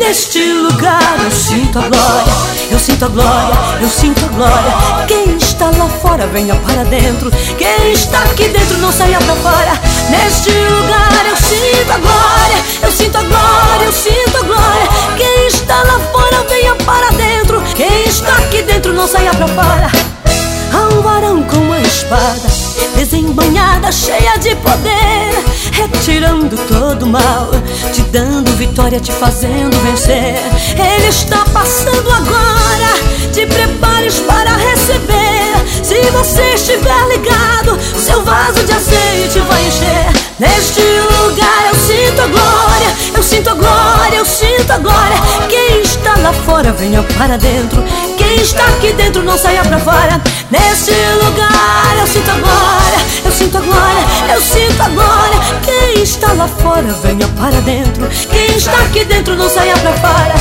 Neste lugar eu sinto a glória, eu sinto a glória, eu sinto a glória. Quem está lá fora venha para dentro, quem está aqui dentro não saia pra fora. Neste lugar eu sinto a glória, eu sinto a glória, eu sinto a glória. Quem está lá fora venha para dentro, quem está aqui dentro não saia pra fora. Há um varão com uma espada desembanhada, cheia de poder, retirando todo o mal, te dando vitória, te fazendo vencer. Ele está passando agora, te prepares para receber. Se você estiver ligado, seu vaso de azeite vai encher. Neste lugar eu sinto a glória, eu sinto a glória, eu sinto a glória. Quem está lá fora venha para dentro, quem está aqui dentro não saia pra fora. Neste lugar eu sinto a glória, eu sinto a glória, eu sinto a glória. Quem está lá fora venha para dentro, quem está aqui dentro não saia pra fora.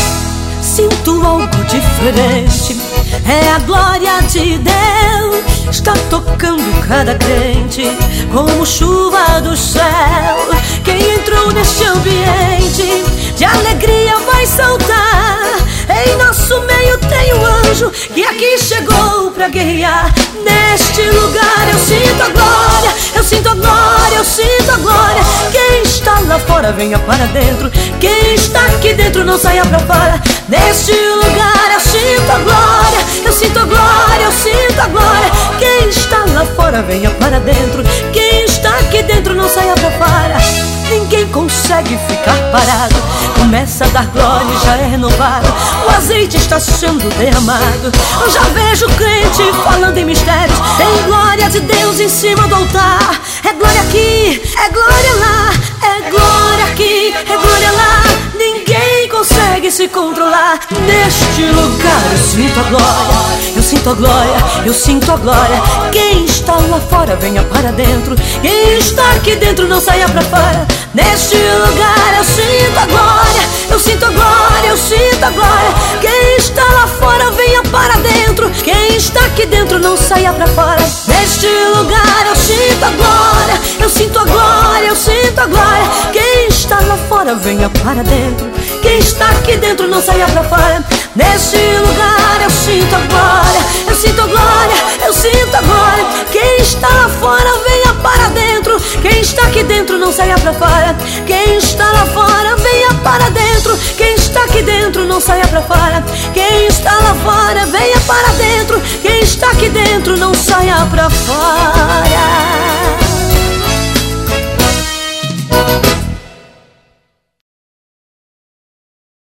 Sinto algo diferente, é a glória de Deus, está tocando cada crente como chuva do céu. Quem entrou neste ambiente de alegria vai saltar. Em nosso meio tem um anjo que aqui chegou pra guerrear. Neste lugar eu sinto a glória, eu sinto a glória, eu sinto a glória. Quem está lá fora venha para dentro, quem está aqui dentro não saia pra fora. Neste lugar eu sinto a glória, eu sinto a glória, eu sinto a glória. Quem está lá fora venha para dentro, quem está aqui dentro não saia pra fora. Ninguém consegue ficar parado, começa a dar glória e já é renovado. O azeite está sendo derramado. Eu já vejo crente falando em mistérios. Tem glória de Deus em cima do altar. É glória aqui, é glória lá, é glória aqui, é glória lá. Ninguém consegue se controlar. Neste lugar eu sinto a glória, eu sinto a glória, eu sinto a glória. Quem está lá fora venha para dentro, quem está aqui dentro não saia pra fora. Neste lugar eu sinto a glória, eu sinto a glória, eu sinto a glória. Quem está lá fora venha para dentro, quem está aqui dentro não saia pra fora. Neste lugar eu sinto a glória, eu sinto a glória, eu sinto a glória. Quem está lá fora venha para dentro, quem está aqui dentro não saia pra fora. Neste lugar eu sinto a glória, eu sinto a glória, eu sinto a glória. Quem está lá fora venha para dentro, quem está aqui dentro não saia pra fora. Quem está lá fora venha para dentro, quem está aqui dentro não saia pra fora. Quem está lá fora venha para dentro, quem está aqui dentro não saia pra fora.